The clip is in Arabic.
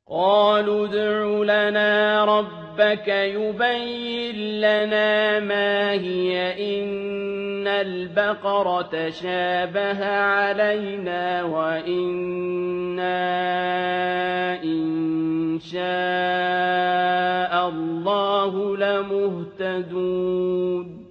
قالوا ادْعُ لَنَا رَبَّكَ يُبَيِّن لَّنَا مَا هِيَ إِنَّ الْبَقَرَ تَشَابَهَ عَلَيْنَا وَإِنَّا إِن شَاءَ اللَّهُ لَمُهْتَدُونَ